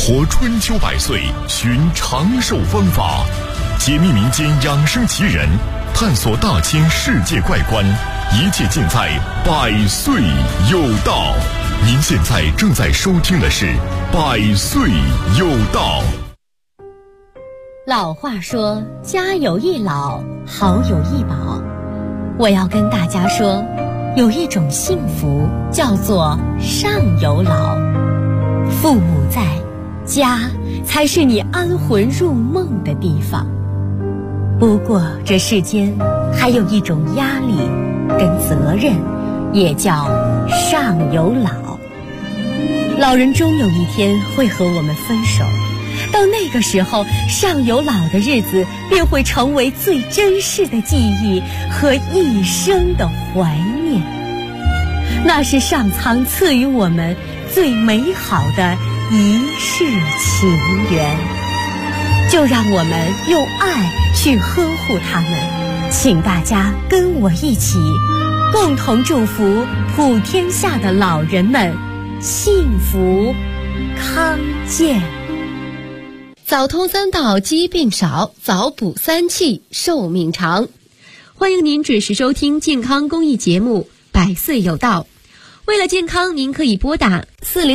活春秋百岁，寻长寿方法，解密民间养生奇人，探索大千世界怪观，一切尽在百岁有道。您现在正在收听的是百岁有道。 老话说，家有一老，好有一宝。我要跟大家说，有一种幸福叫做上有老。父母在，家才是你安魂入梦的地方。不过这世间还有一种压力跟责任，也叫上有老。老人终有一天会和我们分手，到那个时候，上有老的日子便会成为最珍视的记忆和一生的怀念。那是上苍赐予我们最美好的一世情缘，就让我们用爱去呵护他们。请大家跟我一起，共同祝福普天下的老人们幸福康健。 早通三道，疾病少；早补三气，寿命长。欢迎您准时收听健康公益节目《百岁有道》。为了健康，您可以拨打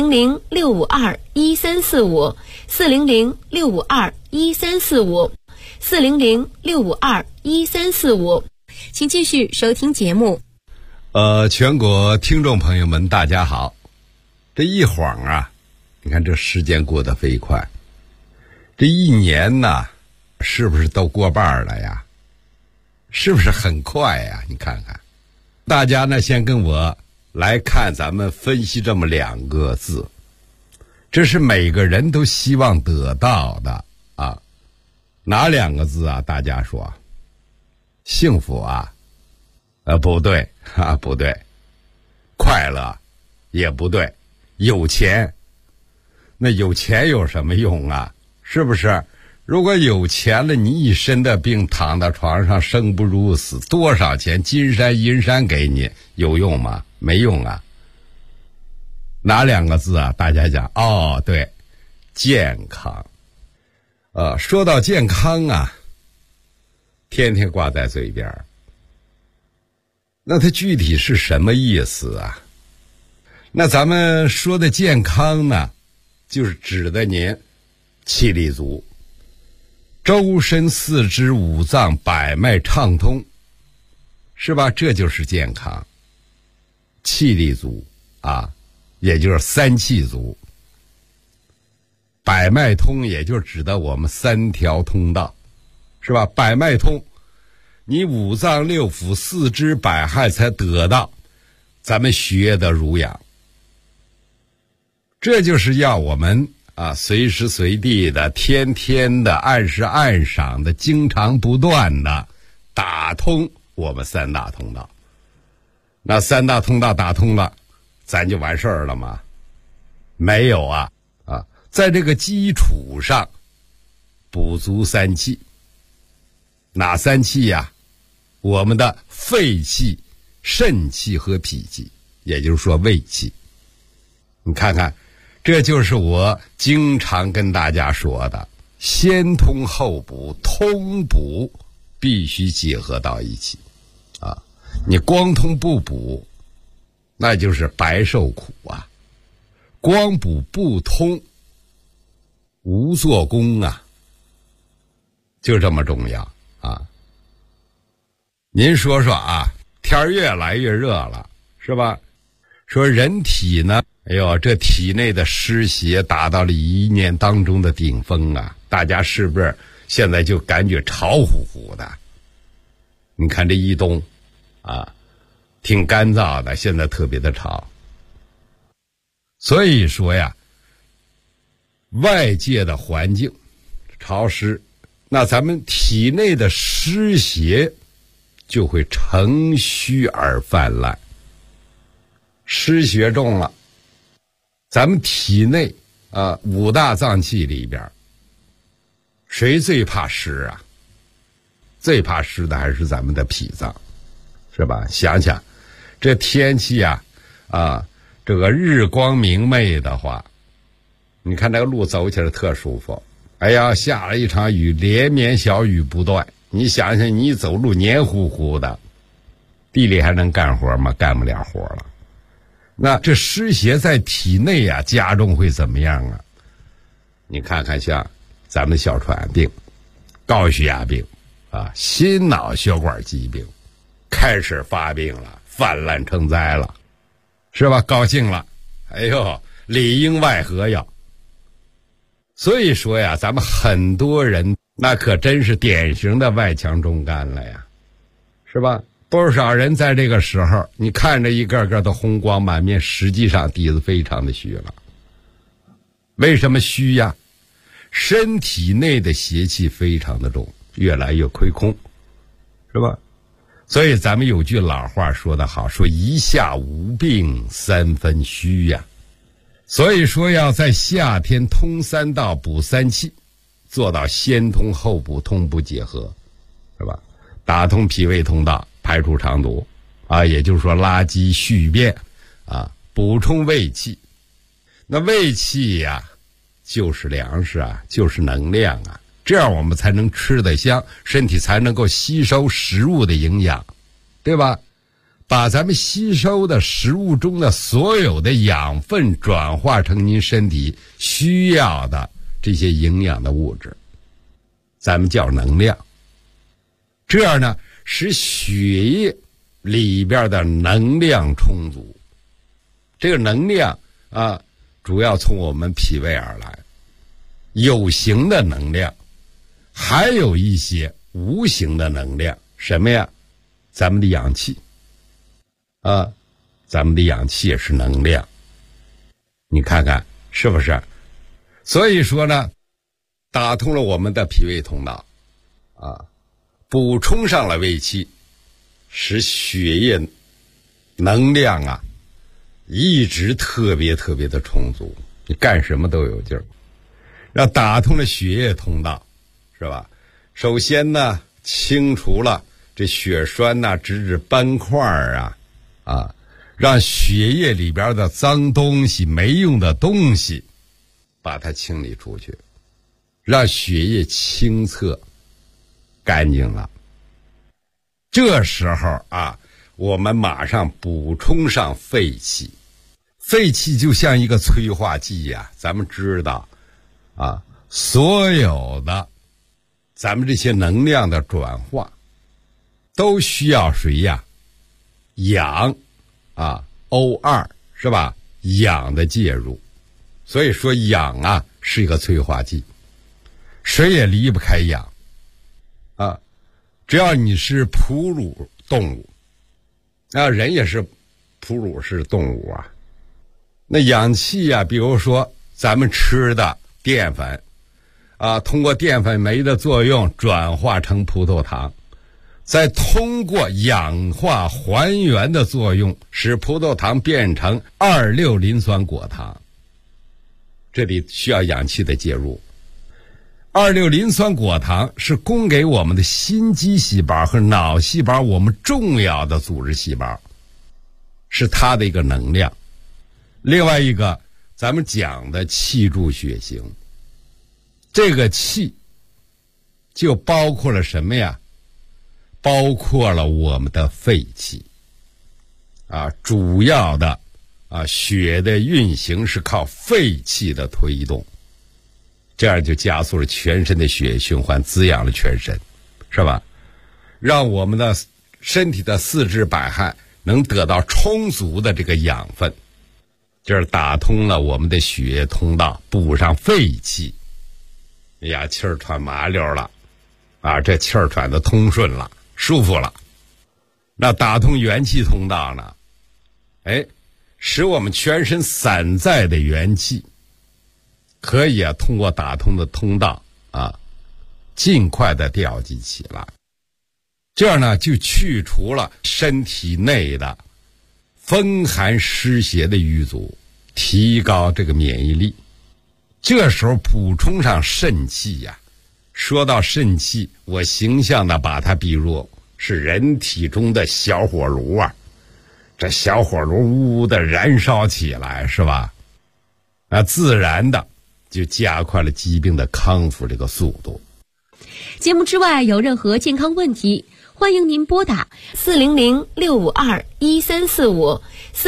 400-652-1345、400-652-1345、400-652-1345。请继续收听节目。 全国听众朋友们，大家好。这一晃啊，你看这时间过得飞快。这一年呢，是不是都过半了呀？是不是很快呀？你看看，大家呢先跟我来看咱们分析这么两个字，这是每个人都希望得到的啊。哪两个字啊？大家说，幸福啊？不对啊，不对。快乐也不对。有钱，那有钱有什么用啊？是不是？如果有钱了，你一身的病躺到床上生不如死，多少钱金山银山给你有用吗？没用啊。哪两个字啊？大家讲，哦，对，健康。说到健康啊，天天挂在嘴边，那它具体是什么意思啊？那咱们说的健康呢，就是指的您气力足，周身四肢五脏百脉畅通，是吧？这就是健康。气力足啊，也就是三气足。百脉通也就指的我们三条通道，是吧？百脉通，你五脏六腑四肢百骸才得到咱们血的濡养。这就是要我们随时随地的、天天的、按时按赏的、经常不断的打通我们三大通道。那三大通道打通了，咱就完事儿了吗？没有啊！在这个基础上补足三气。哪三气呀？我们的肺气、肾气和脾气，也就是说胃气。你看看，这就是我经常跟大家说的，先通后补，通补必须结合到一起啊！你光通不补，那就是白受苦啊！光补不通，无做工啊！就这么重要啊！您说说啊，天越来越热了，是吧？说人体呢，哎呦，这体内的湿邪达到了一年当中的顶峰啊！大家是不是现在就感觉潮乎乎的？你看这一冬啊，挺干燥的，现在特别的潮。所以说呀，外界的环境潮湿，那咱们体内的湿邪就会乘虚而泛滥。湿邪重了，咱们体内五大脏器里边，谁最怕湿啊？最怕湿的还是咱们的脾脏，是吧？想想这天气啊，这个日光明媚的话， 你看这个路走起来特舒服。哎呀，下了一场雨，连绵小雨不断，你想想你走路黏糊糊的，地里还能干活吗？干不了活了。那这湿邪在体内啊加重会怎么样啊？你看看像咱们的哮喘病、高血压病啊、心脑血管疾病开始发病了，泛滥成灾了，是吧？高兴了，哎呦，里应外合呀。所以说呀，咱们很多人那可真是典型的外强中干了呀，是吧？不少人在这个时候，你看着一个个的红光满面，实际上底子非常的虚了。为什么虚呀？身体内的邪气非常的重，越来越亏空，是吧？所以咱们有句老话说得好，说一夏无病三分虚呀。所以说要在夏天通三道补三气，做到先通后补，同步结合，是吧？打通脾胃通道，排除肠毒啊，也就是说垃圾蓄便啊，补充胃气。那胃气呀，就是粮食啊，就是能量啊，这样我们才能吃得香，身体才能够吸收食物的营养，对吧？把咱们吸收的食物中的所有的养分转化成您身体需要的这些营养的物质，咱们叫能量。这样呢，使血液里边的能量充足。这个能量啊，主要从我们脾胃而来，有形的能量，还有一些无形的能量。什么呀？咱们的氧气啊，咱们的氧气也是能量，你看看是不是？所以说呢，打通了我们的脾胃通道啊，补充上了胃气，使血液能量啊一直特别特别的充足，你干什么都有劲儿。让打通了血液通道，是吧？首先呢，清除了这血栓呐、脂质斑块啊，让血液里边的脏东西、没用的东西，把它清理出去，让血液清澈干净了。这时候啊，我们马上补充上肺气。肺气就像一个催化剂呀，咱们知道啊，所有的咱们这些能量的转化都需要谁呀？氧啊 O2 是吧？氧的介入。所以说氧啊是一个催化剂，谁也离不开氧啊。只要你是哺乳动物啊，人也是哺乳式动物啊。那氧气啊，比如说咱们吃的淀粉啊，通过淀粉酶的作用转化成葡萄糖，再通过氧化还原的作用使葡萄糖变成2,6磷酸果糖，这里需要氧气的介入。2,6磷酸果糖是供给我们的心肌细胞和脑细胞我们重要的组织细胞，是它的一个能量。另外一个咱们讲的气助血行，这个气就包括了什么呀？包括了我们的肺气啊，主要的啊血的运行是靠肺气的推动，这样就加速了全身的血液循环，滋养了全身，是吧？让我们的身体的四肢百骸能得到充足的这个养分，就是打通了我们的血液通道，补上肺气，哎呀，气儿喘麻溜了啊，这气儿喘的通顺了，舒服了。那打通元气通道呢，哎，使我们全身散在的元气可以啊通过打通的通道啊尽快的调集起来，这样呢就去除了身体内的风寒湿邪的瘀阻，提高这个免疫力。这时候补充上肾气呀，说到肾气，我形象的把它比如是人体中的小火炉啊，这小火炉呜呜的燃烧起来，是吧？自然的就加快了疾病的康复这个速度。 节目之外有任何健康问题，欢迎您拨打400-652-1345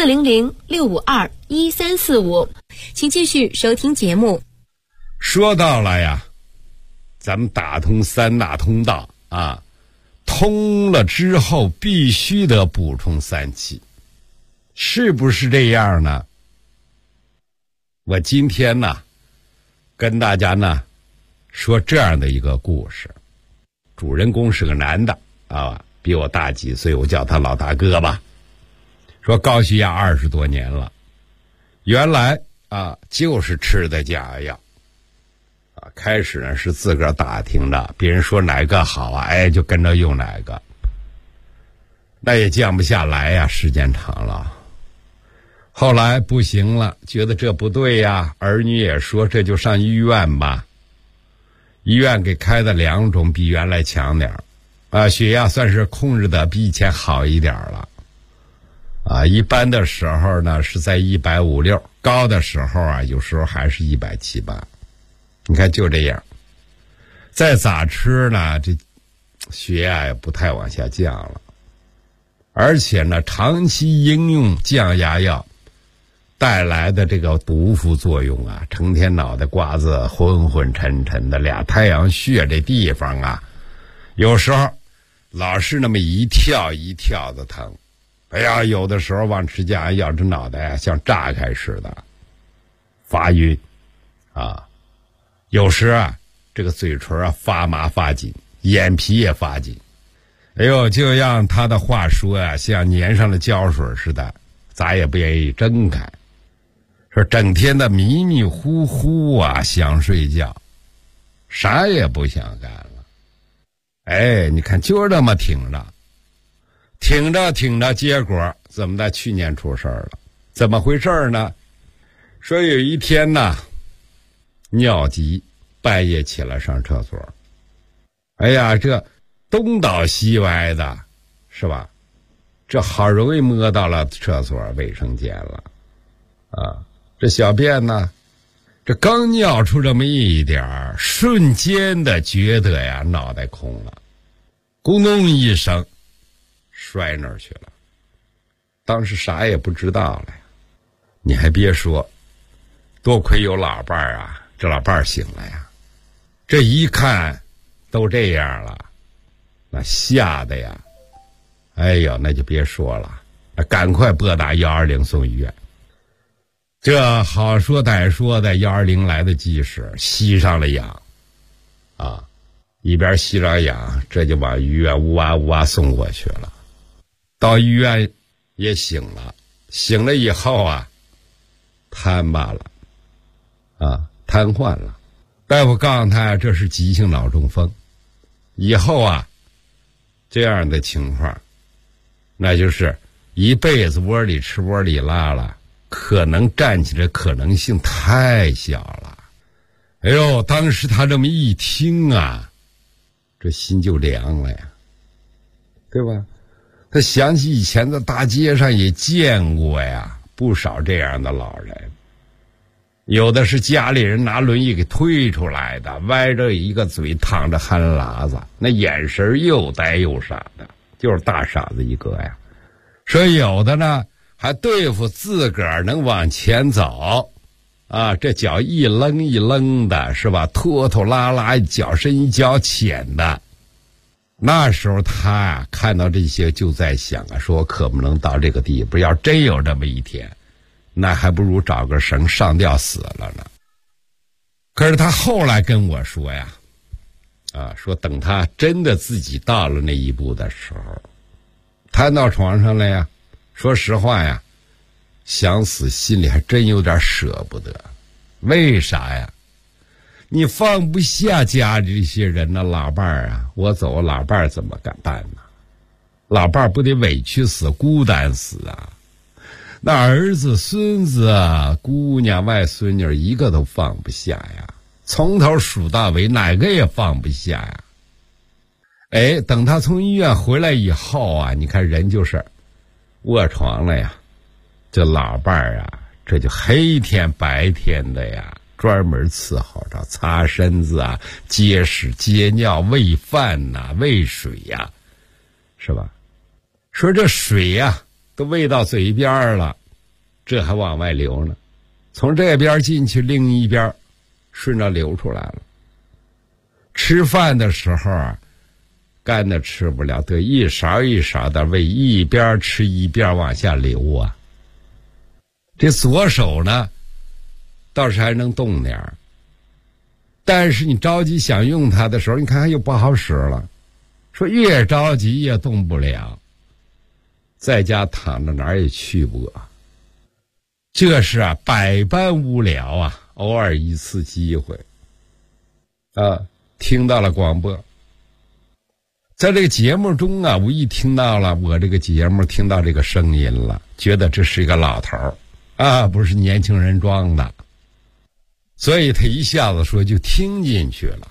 400-652-1345，请继续收听节目。 说到了呀，咱们打通三大通道啊，通了之后必须得补充3气，是不是这样呢？我今天呢跟大家呢说这样的一个故事，主人公是个男的啊，比我大几岁，我叫他老大哥吧。说高血压20多年了，原来啊就是吃的降压药啊，开始呢是自个儿打听的，别人说哪个好啊，哎就跟着用哪个，那也降不下来呀，时间长了。后来不行了，觉得这不对呀，儿女也说这就上医院吧。医院给开的2种比原来强点啊，血压算是控制的比以前好一点了啊。一般的时候呢是在150-160，高的时候啊有时候还是170-180。你看就这样，再咋吃呢，这血压也不太往下降了。而且呢长期应用降压药带来的这个毒副作用啊，成天脑袋瓜子昏昏沉沉的，俩太阳穴这地方啊，有时候老是那么一跳一跳的疼。哎呀，有的时候往吃降压药，这脑袋啊像炸开似的，发晕啊。有时啊这个嘴唇啊发麻发紧，眼皮也发紧。哎呦，就让他的话说啊，像粘上了胶水似的，咋也不愿意睁开。说整天的迷迷糊糊啊，想睡觉，啥也不想干了。哎，你看就这么挺着，结果怎么的？去年出事儿了。怎么回事呢？说有一天呢，尿急，半夜起来上厕所。哎呀，这东倒西歪的，是吧？这好容易摸到了厕所卫生间了啊。这小便呢，这刚尿出这么一点儿，瞬间的觉得呀脑袋空了，咕咚一声摔那儿去了。当时啥也不知道了呀。你还别说，多亏有老伴儿啊，这老伴儿醒了呀，这一看都这样了，那吓得呀，哎呦那就别说了，赶快拨打120送医院。这好说歹说的120来的及时，吸上了氧啊，一边吸上氧，这就往医院呜哇呜哇送过去了。到医院也醒了，醒了以后啊瘫巴了啊，瘫痪了。大夫告诉他这是急性脑中风，以后啊这样的情况那就是一辈子窝里吃窝里拉了，可能站起来可能性太小了。哎呦，当时他这么一听啊，这心就凉了呀，对吧？他想起以前在大街上也见过呀，不少这样的老人，有的是家里人拿轮椅给推出来的，歪着一个嘴，淌着汗喇子，那眼神又呆又傻的，就是大傻子一个呀。说有的呢还对付自个儿能往前走啊，这脚一扔一扔的，是吧？拖拖拉拉，脚深一脚浅的。那时候他啊看到这些就在想啊，说我可不能到这个地步，要真有这么一天，那还不如找个绳上吊死了呢。可是他后来跟我说呀，啊，说等他真的自己到了那一步的时候，瘫到床上了呀，说实话呀，想死心里还真有点舍不得。为啥呀？你放不下家里这些人呢，老伴儿啊，我走，老伴儿怎么敢办呢？老伴儿不得委屈死，孤单死啊。那儿子孙子啊，姑娘外孙女一个都放不下呀，从头数到尾哪个也放不下呀。哎，等他从医院回来以后啊，你看人就是卧床了呀，这老伴儿啊，这就黑天白天的呀专门伺候着，擦身子啊，接屎接尿，喂饭呐，喂水呀，是吧？说这水呀，都喂到嘴边了，这还往外流呢，从这边进去，另一边顺着流出来了。吃饭的时候啊，干的吃不了，得一勺一勺的喂，一边吃一边往下流啊。这左手呢倒是还能动点儿，但是你着急想用它的时候，你看又不好使了，说越着急也动不了，在家躺着哪儿也去不了。这是啊，百般无聊啊，偶尔一次机会啊，听到了广播，在这个节目中啊，无意听到了我这个节目，听到这个声音了，觉得这是一个老头儿啊，不是年轻人装的，所以他一下子说就听进去了。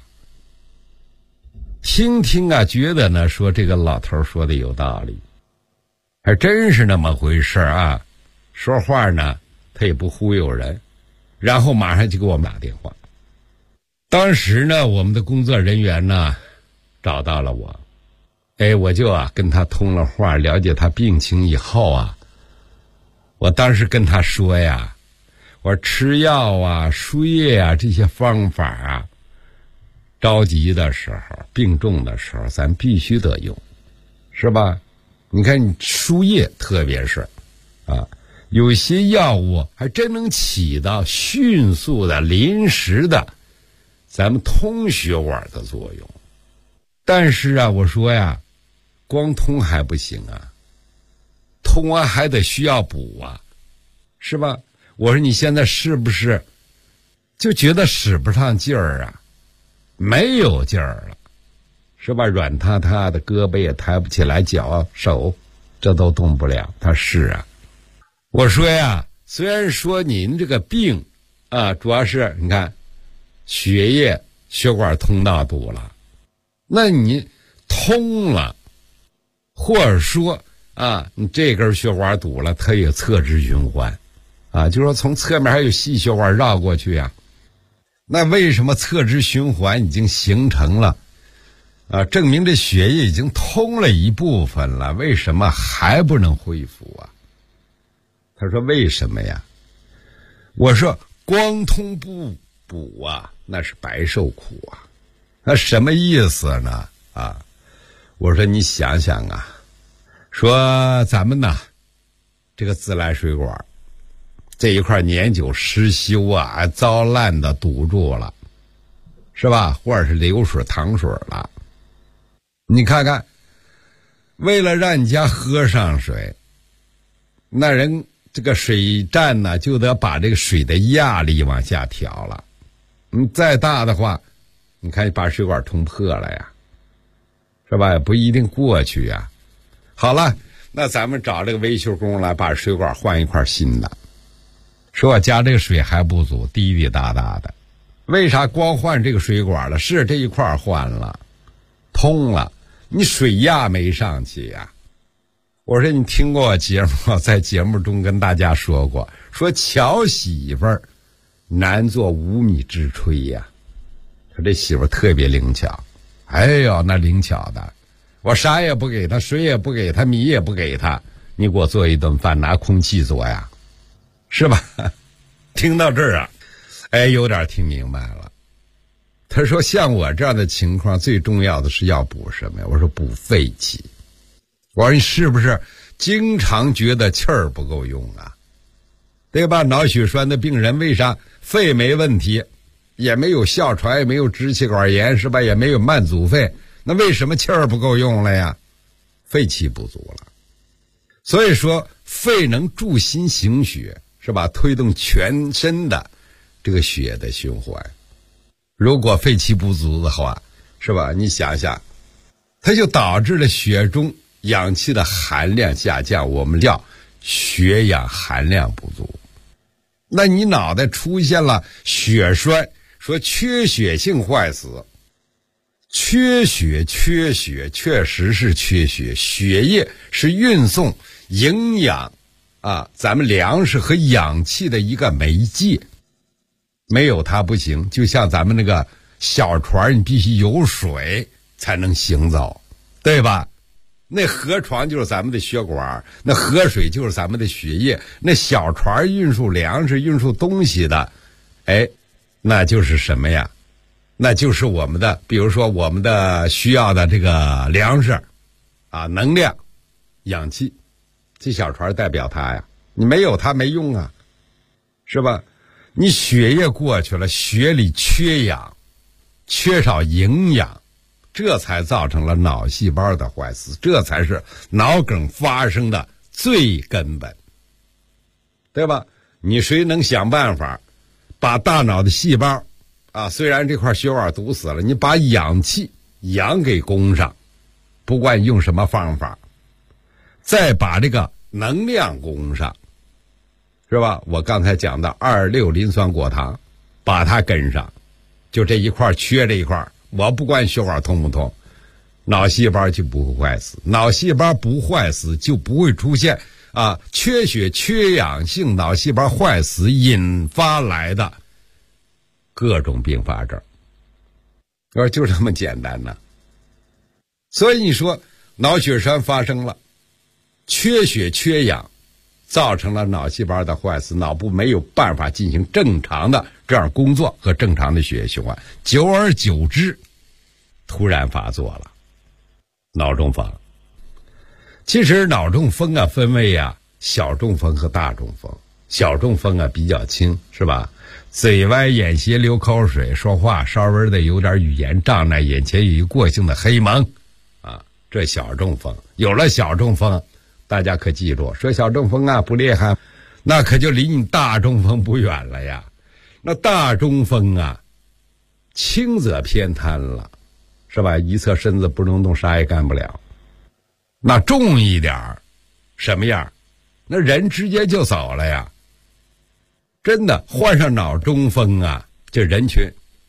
听啊，觉得呢说这个老头儿说的有道理，还真是那么回事啊。说话呢他也不忽悠人，然后马上就给我们打电话。当时呢我们的工作人员呢找到了我，我就跟他通了话，了解他病情以后啊，我当时跟他说呀，我说吃药啊，输液啊，这些方法啊，着急的时候，病重的时候咱必须得用，是吧？你看你输液特别是啊，有些药物还真能起到迅速的临时的咱们通血管的作用。但是啊，我说呀，光通还不行啊，通完还得需要补啊，是吧？我说你现在是不是就觉得使不上劲儿啊，没有劲儿了，是吧？软塌塌的，胳膊也抬不起来，脚手这都动不了。他是啊，我说呀，虽然说您这个病啊，主要是你看血液血管通道堵了，那你通了，或者说啊，你这根血管堵了，它也侧支循环啊，就是说从侧面还有细血管绕过去啊。那为什么侧支循环已经形成了啊？证明这血液已经通了一部分了，为什么还不能恢复啊？他说为什么呀？我说光通不补啊，那是白受苦啊。那什么意思呢？啊，我说你想想啊，说咱们呢这个自来水管这一块年久失修啊，糟烂的堵住了，是吧？或者是流水淌水了，你看看，为了让你家喝上水，那人这个水站呢就得把这个水的压力往下调了，再大的话，你看把水管通破了呀，是吧？也不一定过去呀。好了，那咱们找这个维修工来把水管换一块新的。说我家这个水还不足，滴滴答答的，为啥光换这个水管了？是这一块换了，通了，你水压没上去呀。我说你听过我节目，在节目中跟大家说过，说巧媳妇儿难做无米之炊呀。说这媳妇儿特别灵巧，哎呦那灵巧的，我啥也不给他，水也不给他，米也不给他，你给我做一顿饭拿空气做呀，是吧？听到这儿啊，有点听明白了。他说像我这样的情况，最重要的是要补什么呀？我说补肺气。我说你是不是经常觉得气儿不够用啊？对吧？脑血栓的病人为啥肺没问题，也没有哮喘，也没有支气管炎，是吧？也没有慢阻肺，那为什么气儿不够用了呀？肺气不足了。所以说肺能助心行血，是吧？推动全身的这个血的循环。如果肺气不足的话，是吧？你想想，它就导致了血中氧气的含量下降，我们叫血氧含量不足。那你脑袋出现了血栓，说缺血性坏死，缺血确实是缺血，血液是运送营养啊，咱们粮食和氧气的一个媒介。 没有它不行。就像咱们那个小船，你必须有水才能行走，对吧？那河床就是咱们的血管，那河水就是咱们的血液，那小船运输粮食、运输东西的，那就是什么呀？那就是我们的，比如说我们的需要的这个粮食啊、能量、氧气，这小船代表它呀。你没有它没用啊，是吧？你血液过去了，血里缺氧，缺少营养，这才造成了脑细胞的坏死，这才是脑梗发生的最根本，对吧？你谁能想办法把大脑的细胞啊，虽然这块血管堵死了，你把氧给供上，不管用什么方法，再把这个能量供上，是吧？我刚才讲的2,6磷酸果糖，把它跟上，就这一块缺这一块，我不管血管通不通，脑细胞就不会坏死。脑细胞不坏死，就不会出现缺血缺氧性脑细胞坏死引发来的各种并发症。我说就这么简单呢。所以你说脑血栓发生了，缺血缺氧，造成了脑细胞的坏死，脑部没有办法进行正常的这样工作和正常的血液循环，久而久之突然发作了脑中风。其实脑中风分为小中风和大中风。小中风比较轻，是吧？嘴歪眼斜流口水，说话稍微的有点语言障碍，眼前有一过性的黑蒙这小中风。有了小中风，大家可记住，说小中风不厉害，那可就离你大中风不远了呀。那大中风轻则偏瘫了，是吧？一侧身子不能动，啥也干不了。那重一点什么样？那人直接就走了呀。真的患上脑中风这人群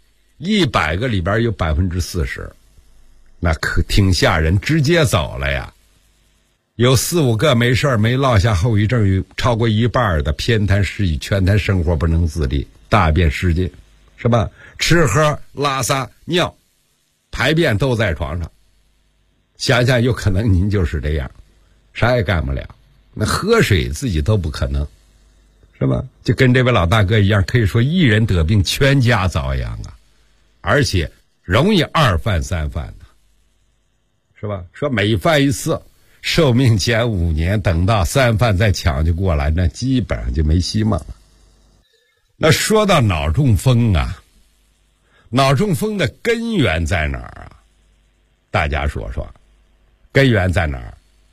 100个里边有40%，那可挺吓人，直接走了呀。有4-5个没事没落下后遗症，有超过1半的偏瘫失忆，全瘫生活不能自理，大便失禁，是吧？吃喝拉撒尿排便都在床上，想想有可能您就是这样，啥也干不了，那喝水自己都不可能，是吧？就跟这位老大哥一样，可以说一人得病全家遭殃而且容易2犯3犯是吧？说每犯一次寿命减5年，等到3犯再抢救过来，那基本上就没希望了。那说到脑中风脑中风的根源在哪儿大家说说，根源在哪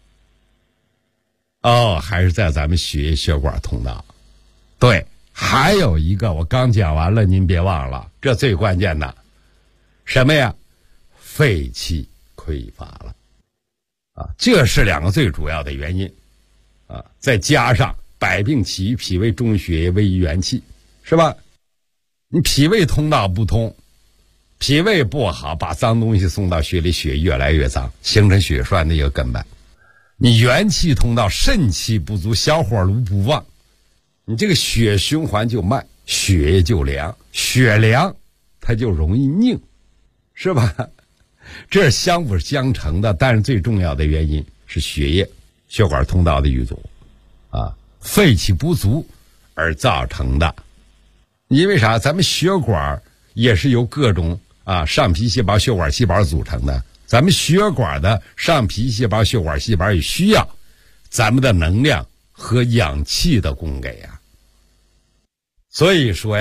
儿？还是在咱们血液血管通道。对，还有一个我刚讲完了，您别忘了，这最关键的什么呀？肺气匮乏了这是2个最主要的原因再加上百病起于脾胃，中血液位于元气，是吧？你脾胃通道不通，脾胃不好，把脏东西送到血里，血越来越脏，形成血栓的一个根本。你元气通道，肾气不足，小火炉不旺，你这个血循环就慢，血液就凉，血凉它就容易拧，是吧？这是相辅相成的，但是最重要的原因是血液血管通道的瘀阻肺气不足而造成的。因为啥？咱们血管也是由各种上皮细胞、血管细胞组成的，咱们血管的上皮细胞、血管细胞也需要咱们的能量和氧气的供给所以说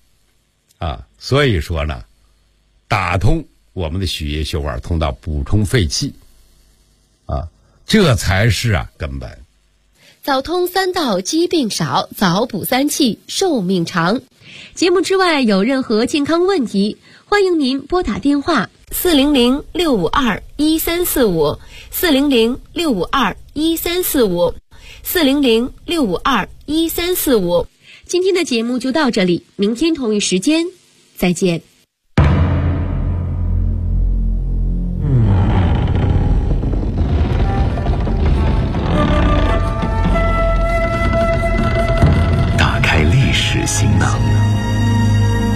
呢，打通我们的血液血管通道，补充肺气这才是根本。 早通3道疾病少，早补3气寿命长。节目之外有任何健康问题，欢迎您拨打电话400-652-1345 400-652-1345 400-652-1345。今天的节目就到这里，明天同一时间再见。 打开历史行囊，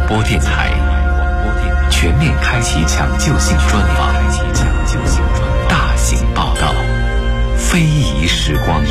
播电台，全面开启抢救性专访，大型报道，非遗时光。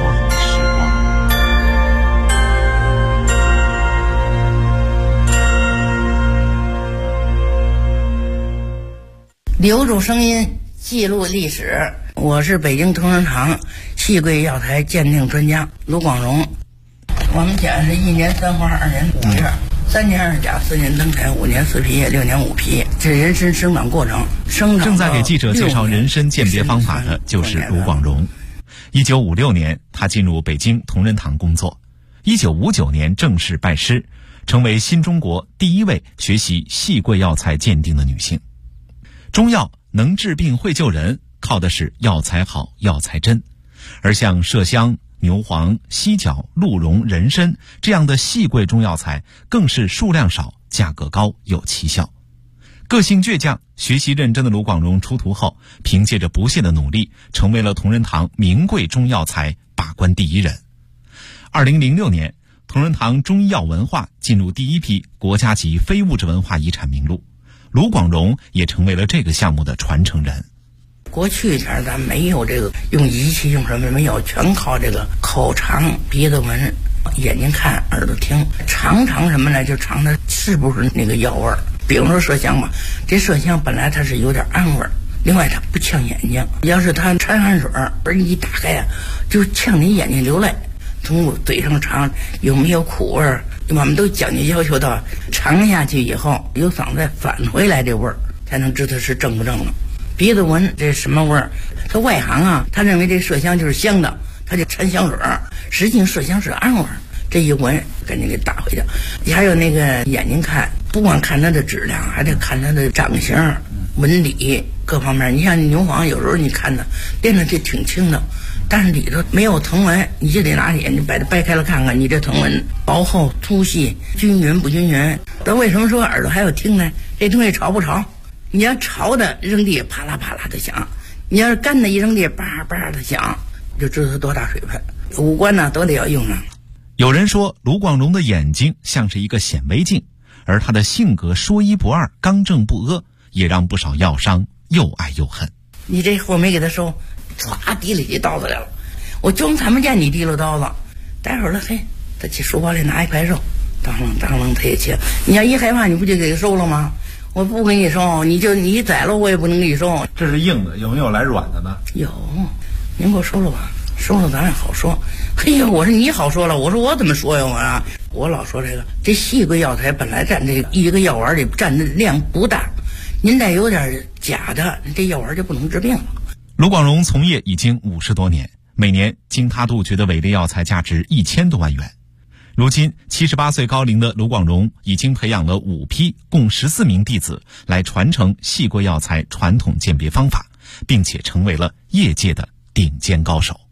留住声音，记录历史。我是北京同仁堂细桂药材鉴定专家卢广荣。我们讲是1年3花2年5月，3年2甲4年登台5年4皮叶6年5皮，这人参生长过程。 正在给记者介绍人参鉴别方法的就是卢广荣。1956年，他进入北京同仁堂工作。1959年正式拜师，成为新中国第一位学习细桂药材鉴定的女性。中药能治病会救人，靠的是药材好药材真，而像麝香、牛黄、犀角、鹿茸、人参这样的细桂中药材更是数量少、价格高、有奇效。个性倔强、学习认真的卢广荣出徒后，凭借着不懈的努力，成为了同仁堂名贵中药材把关第一人。2006年，同仁堂中医药文化进入第一批国家级非物质文化遗产名录，卢广荣也成为了这个项目的传承人。 过去前咱没有这个用仪器用什么没有，全靠这个口尝、鼻子闻、眼睛看、耳朵听，尝什么呢？就尝它是不是那个药味儿。比如说麝香吧，这麝香本来它是有点氨味儿，另外它不呛眼睛，要是它掺汗水而你一打开呀，就呛你眼睛流泪。从嘴上尝有没有苦味儿，我们都讲究要求到尝下去以后有嗓子返回来这味儿，才能知道是正不正了。鼻子闻这什么味儿？他外行啊，他认为这麝香就是香的，他就掺香水儿，实际上麝香是氨味儿。这一闻赶紧给打回去。还有那个眼睛看，不光看它的质量，还得看它的长形、纹理各方面。你像牛黄，有时候你看它练的就挺轻的，但是里头没有藤纹，你就得拿眼睛把它掰开了看看，你这藤纹薄厚、粗细、均匀不均匀。那为什么说耳朵还要听呢？这东西潮不潮？你要潮的扔地啪啦啪啦的响，你要是干的一扔地叭叭的响，就知道它多大水分。五官呢都得要用上。 有人说卢广荣的眼睛像是一个显微镜，而他的性格说一不二、刚正不阿，也让不少药商又爱又恨。 你这货没给他收，唰提里起刀子来了，我就他们见你提了刀子，待会儿了嘿，他去书包里拿一块肉，当啷他也切。你要一害怕，你不就给他收了吗？我不给你收，你宰了我也不能给你收。 这是硬的，有没有来软的呢？ 有，您给我收了吧，收了咱也好说。嘿呀，我说你好说了，我说我怎么说呀我老说这细桂药材本来占这一个药丸里占的量不大，您再有点假的，这药丸就不能治病了。 卢广荣从业已经50多年，每年经他杜绝的伪劣药材价值1000多万元。如今78岁高龄的卢广荣已经培养了5批共14名弟子来传承细桂药材传统鉴别方法，并且成为了业界的顶尖高手。